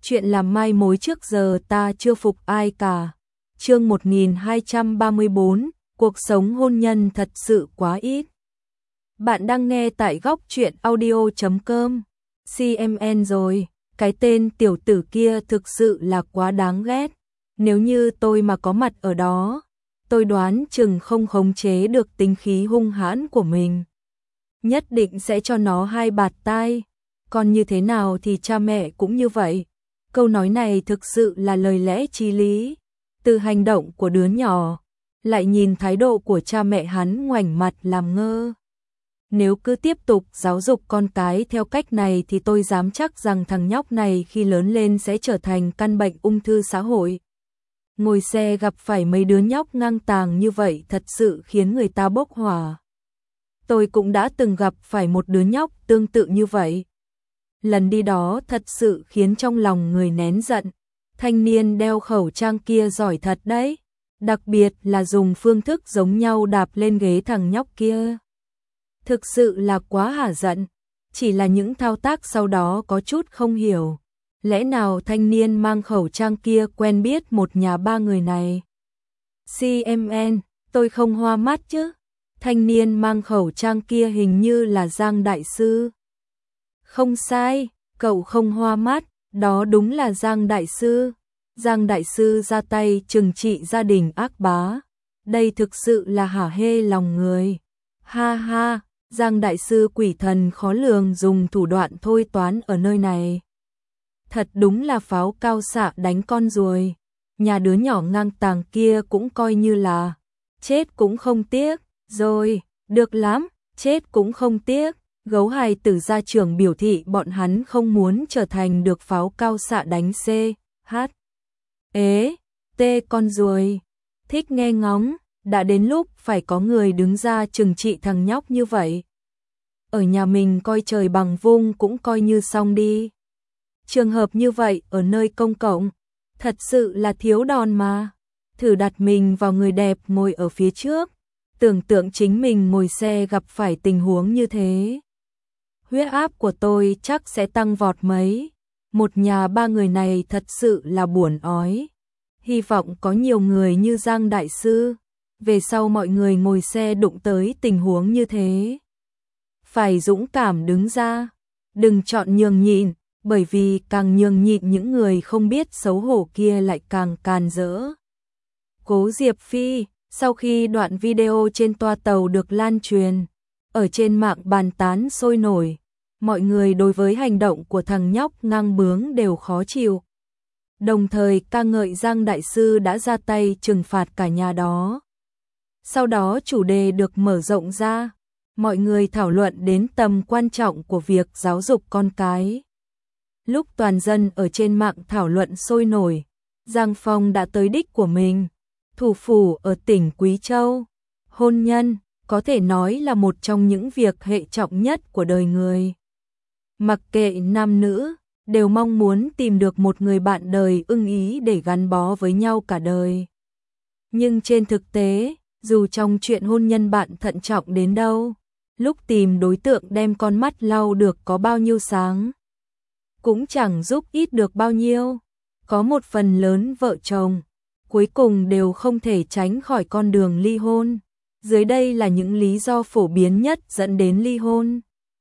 chuyện làm mai mối trước giờ ta chưa phục ai cả. Chương 1234, cuộc sống hôn nhân thật sự quá ít. Bạn đang nghe tại góc truyện audio.com. CMN rồi, cái tên tiểu tử kia thực sự là quá đáng ghét. Nếu như tôi mà có mặt ở đó, tôi đoán chừng không khống chế được tính khí hung hãn của mình. Nhất định sẽ cho nó hai bạt tai. Còn như thế nào thì cha mẹ cũng như vậy. Câu nói này thực sự là lời lẽ chí lý. Từ hành động của đứa nhỏ, lại nhìn thái độ của cha mẹ hắn ngoảnh mặt làm ngơ. Nếu cứ tiếp tục giáo dục con cái theo cách này thì tôi dám chắc rằng thằng nhóc này khi lớn lên sẽ trở thành căn bệnh ung thư xã hội. Ngồi xe gặp phải mấy đứa nhóc ngang tàng như vậy thật sự khiến người ta bốc hỏa. Tôi cũng đã từng gặp phải một đứa nhóc tương tự như vậy. Lần đi đó thật sự khiến trong lòng người nén giận. Thanh niên đeo khẩu trang kia giỏi thật đấy. Đặc biệt là dùng phương thức giống nhau đạp lên ghế thằng nhóc kia. Thực sự là quá hả giận. Chỉ là những thao tác sau đó có chút không hiểu. Lẽ nào thanh niên mang khẩu trang kia quen biết một nhà ba người này? CMN, tôi không hoa mắt chứ. Thanh niên mang khẩu trang kia hình như là Giang Đại Sư. Không sai, cậu không hoa mắt, đó đúng là Giang Đại Sư. Giang Đại Sư ra tay trừng trị gia đình ác bá. Đây thực sự là hả hê lòng người. Ha ha, Giang Đại Sư quỷ thần khó lường dùng thủ đoạn thôi toán ở nơi này. Thật đúng là pháo cao xạ đánh con ruồi. Nhà đứa nhỏ ngang tàng kia cũng coi như là chết cũng không tiếc. Rồi, được lắm, chết cũng không tiếc. Gấu hài tử gia trưởng biểu thị bọn hắn không muốn trở thành được pháo cao xạ đánh C, H, ế, T con ruồi. Thích nghe ngóng, đã đến lúc phải có người đứng ra trừng trị thằng nhóc như vậy. Ở nhà mình coi trời bằng vung cũng coi như xong đi. Trường hợp như vậy ở nơi công cộng, thật sự là thiếu đòn mà. Thử đặt mình vào người đẹp ngồi ở phía trước, tưởng tượng chính mình ngồi xe gặp phải tình huống như thế. Huyết áp của tôi chắc sẽ tăng vọt mấy. Một nhà ba người này thật sự là buồn ói. Hy vọng có nhiều người như Giang Đại Sư. Về sau mọi người ngồi xe đụng tới tình huống như thế, phải dũng cảm đứng ra. Đừng chọn nhường nhịn, bởi vì càng nhường nhịn những người không biết xấu hổ kia lại càng càn rỡ. Cố Diệp Phi, sau khi đoạn video trên toa tàu được lan truyền, ở trên mạng bàn tán sôi nổi. Mọi người đối với hành động của thằng nhóc ngang bướng đều khó chịu. Đồng thời ca ngợi Giang Đại Sư đã ra tay trừng phạt cả nhà đó. Sau đó chủ đề được mở rộng ra. Mọi người thảo luận đến tầm quan trọng của việc giáo dục con cái. Lúc toàn dân ở trên mạng thảo luận sôi nổi, Giang Phong đã tới đích của mình. Thủ phủ ở tỉnh Quý Châu. Hôn nhân, có thể nói là một trong những việc hệ trọng nhất của đời người. Mặc kệ nam nữ, đều mong muốn tìm được một người bạn đời ưng ý để gắn bó với nhau cả đời. Nhưng trên thực tế, dù trong chuyện hôn nhân bạn thận trọng đến đâu, lúc tìm đối tượng đem con mắt lau được có bao nhiêu sáng, cũng chẳng giúp ít được bao nhiêu. Có một phần lớn vợ chồng, cuối cùng đều không thể tránh khỏi con đường ly hôn. Dưới đây là những lý do phổ biến nhất dẫn đến ly hôn.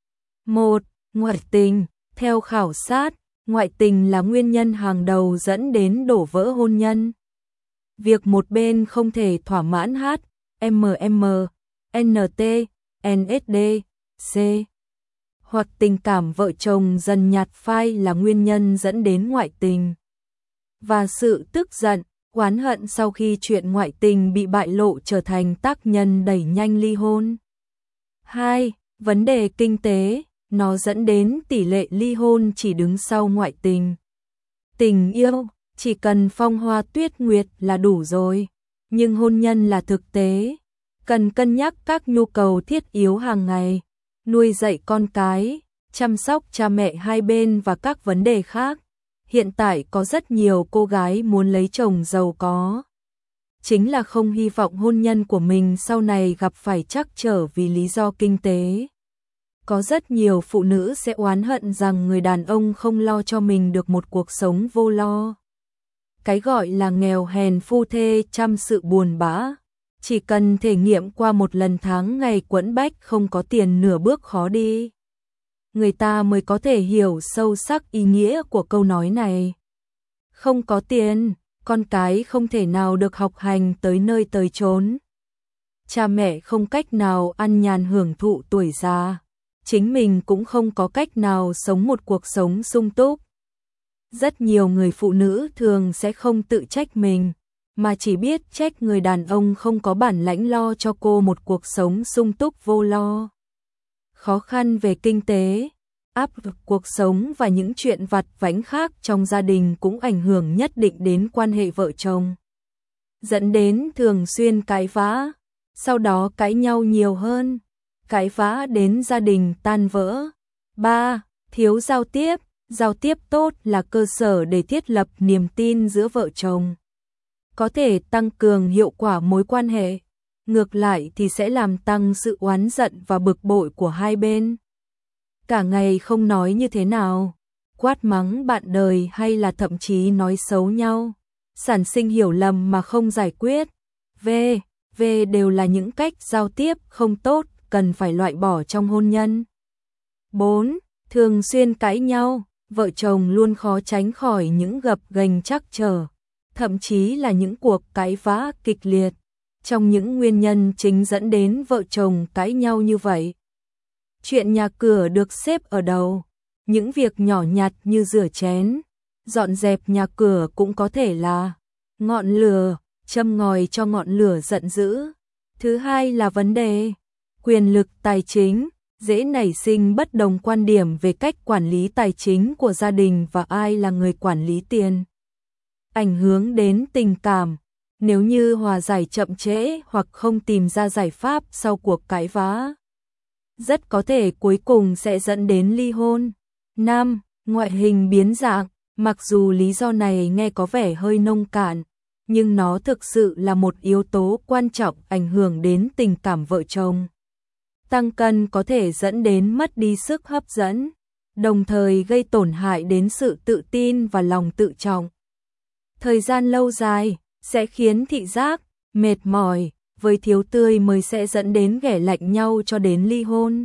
1. Ngoại tình. Theo khảo sát, ngoại tình là nguyên nhân hàng đầu dẫn đến đổ vỡ hôn nhân. Việc một bên không thể thỏa mãn HMM, NT, NSD, C hoặc tình cảm vợ chồng dần nhạt phai là nguyên nhân dẫn đến ngoại tình. Và sự tức giận, oán hận sau khi chuyện ngoại tình bị bại lộ trở thành tác nhân đẩy nhanh ly hôn. 2. Vấn đề kinh tế, nó dẫn đến tỷ lệ ly hôn chỉ đứng sau ngoại tình. Tình yêu, chỉ cần phong hoa tuyết nguyệt là đủ rồi. Nhưng hôn nhân là thực tế, cần cân nhắc các nhu cầu thiết yếu hàng ngày, nuôi dạy con cái, chăm sóc cha mẹ hai bên và các vấn đề khác. Hiện tại có rất nhiều cô gái muốn lấy chồng giàu có. Chính là không hy vọng hôn nhân của mình sau này gặp phải trắc trở vì lý do kinh tế. Có rất nhiều phụ nữ sẽ oán hận rằng người đàn ông không lo cho mình được một cuộc sống vô lo. Cái gọi là nghèo hèn phu thê trăm sự buồn bã. Chỉ cần thể nghiệm qua một lần tháng ngày quẫn bách không có tiền nửa bước khó đi, người ta mới có thể hiểu sâu sắc ý nghĩa của câu nói này. Không có tiền, con cái không thể nào được học hành tới nơi tới chốn. Cha mẹ không cách nào ăn nhàn hưởng thụ tuổi già, chính mình cũng không có cách nào sống một cuộc sống sung túc. Rất nhiều người phụ nữ thường sẽ không tự trách mình, mà chỉ biết trách người đàn ông không có bản lãnh lo cho cô một cuộc sống sung túc vô lo. Khó khăn về kinh tế, áp lực cuộc sống và những chuyện vặt vãnh khác trong gia đình cũng ảnh hưởng nhất định đến quan hệ vợ chồng, dẫn đến thường xuyên cãi vã, sau đó cãi nhau nhiều hơn, cãi vã đến gia đình tan vỡ. 3. Thiếu giao tiếp. Giao tiếp tốt là cơ sở để thiết lập niềm tin giữa vợ chồng, có thể tăng cường hiệu quả mối quan hệ, ngược lại thì sẽ làm tăng sự oán giận và bực bội của hai bên. Cả ngày không nói như thế nào, quát mắng bạn đời hay là thậm chí nói xấu nhau, sản sinh hiểu lầm mà không giải quyết. V đều là những cách giao tiếp không tốt, cần phải loại bỏ trong hôn nhân. 4. Thường xuyên cãi nhau. Vợ chồng luôn khó tránh khỏi những gập ghềnh trắc trở, thậm chí là những cuộc cãi vã kịch liệt. Trong những nguyên nhân chính dẫn đến vợ chồng cãi nhau như vậy, chuyện nhà cửa được xếp ở đầu. Những việc nhỏ nhặt như rửa chén, dọn dẹp nhà cửa cũng có thể là ngọn lửa, châm ngòi cho ngọn lửa giận dữ. Thứ hai là vấn đề quyền lực tài chính. Dễ nảy sinh bất đồng quan điểm về cách quản lý tài chính của gia đình và ai là người quản lý tiền, ảnh hưởng đến tình cảm. Nếu như hòa giải chậm trễ hoặc không tìm ra giải pháp sau cuộc cãi vã, rất có thể cuối cùng sẽ dẫn đến ly hôn. 5. Ngoại hình biến dạng. Mặc dù lý do này nghe có vẻ hơi nông cạn, nhưng nó thực sự là một yếu tố quan trọng ảnh hưởng đến tình cảm vợ chồng. Tăng cân có thể dẫn đến mất đi sức hấp dẫn, đồng thời gây tổn hại đến sự tự tin và lòng tự trọng. Thời gian lâu dài sẽ khiến thị giác mệt mỏi, với thiếu tươi mới sẽ dẫn đến ghẻ lạnh nhau cho đến ly hôn.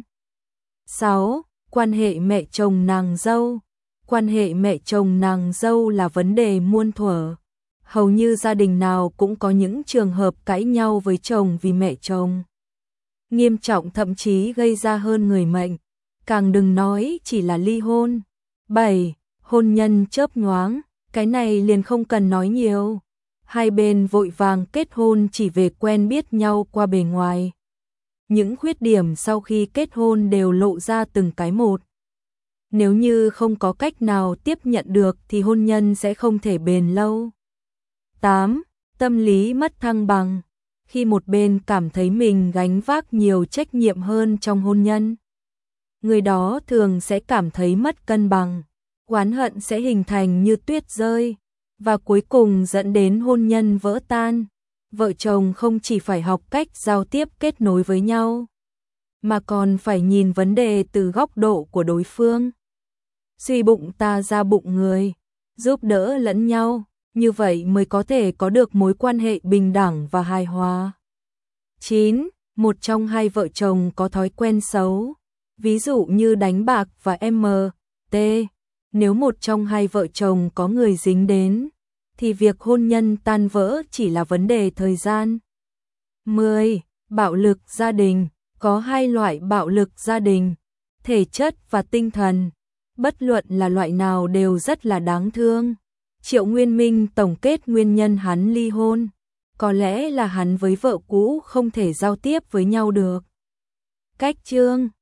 6. Quan hệ mẹ chồng nàng dâu. Quan hệ mẹ chồng nàng dâu là vấn đề muôn thuở. Hầu như gia đình nào cũng có những trường hợp cãi nhau với chồng vì mẹ chồng. Nghiêm trọng thậm chí gây ra hơn người mệnh, càng đừng nói chỉ là ly hôn. 7. Hôn nhân chớp nhoáng. Cái này liền không cần nói nhiều. Hai bên vội vàng kết hôn chỉ về quen biết nhau qua bề ngoài. Những khuyết điểm sau khi kết hôn đều lộ ra từng cái một. Nếu như không có cách nào tiếp nhận được thì hôn nhân sẽ không thể bền lâu. 8. Tâm lý mất thăng bằng. Khi một bên cảm thấy mình gánh vác nhiều trách nhiệm hơn trong hôn nhân, người đó thường sẽ cảm thấy mất cân bằng, oán hận sẽ hình thành như tuyết rơi, và cuối cùng dẫn đến hôn nhân vỡ tan. Vợ chồng không chỉ phải học cách giao tiếp kết nối với nhau, mà còn phải nhìn vấn đề từ góc độ của đối phương. Suy bụng ta ra bụng người, giúp đỡ lẫn nhau, như vậy mới có thể có được mối quan hệ bình đẳng và hài hòa. 9. Một trong hai vợ chồng có thói quen xấu, ví dụ như đánh bạc và MT. Nếu một trong hai vợ chồng có người dính đến, thì việc hôn nhân tan vỡ chỉ là vấn đề thời gian. 10. Bạo lực gia đình. Có hai loại bạo lực gia đình, thể chất và tinh thần. Bất luận là loại nào đều rất là đáng thương. Triệu Nguyên Minh tổng kết nguyên nhân hắn ly hôn, có lẽ là hắn với vợ cũ không thể giao tiếp với nhau được. Cách chương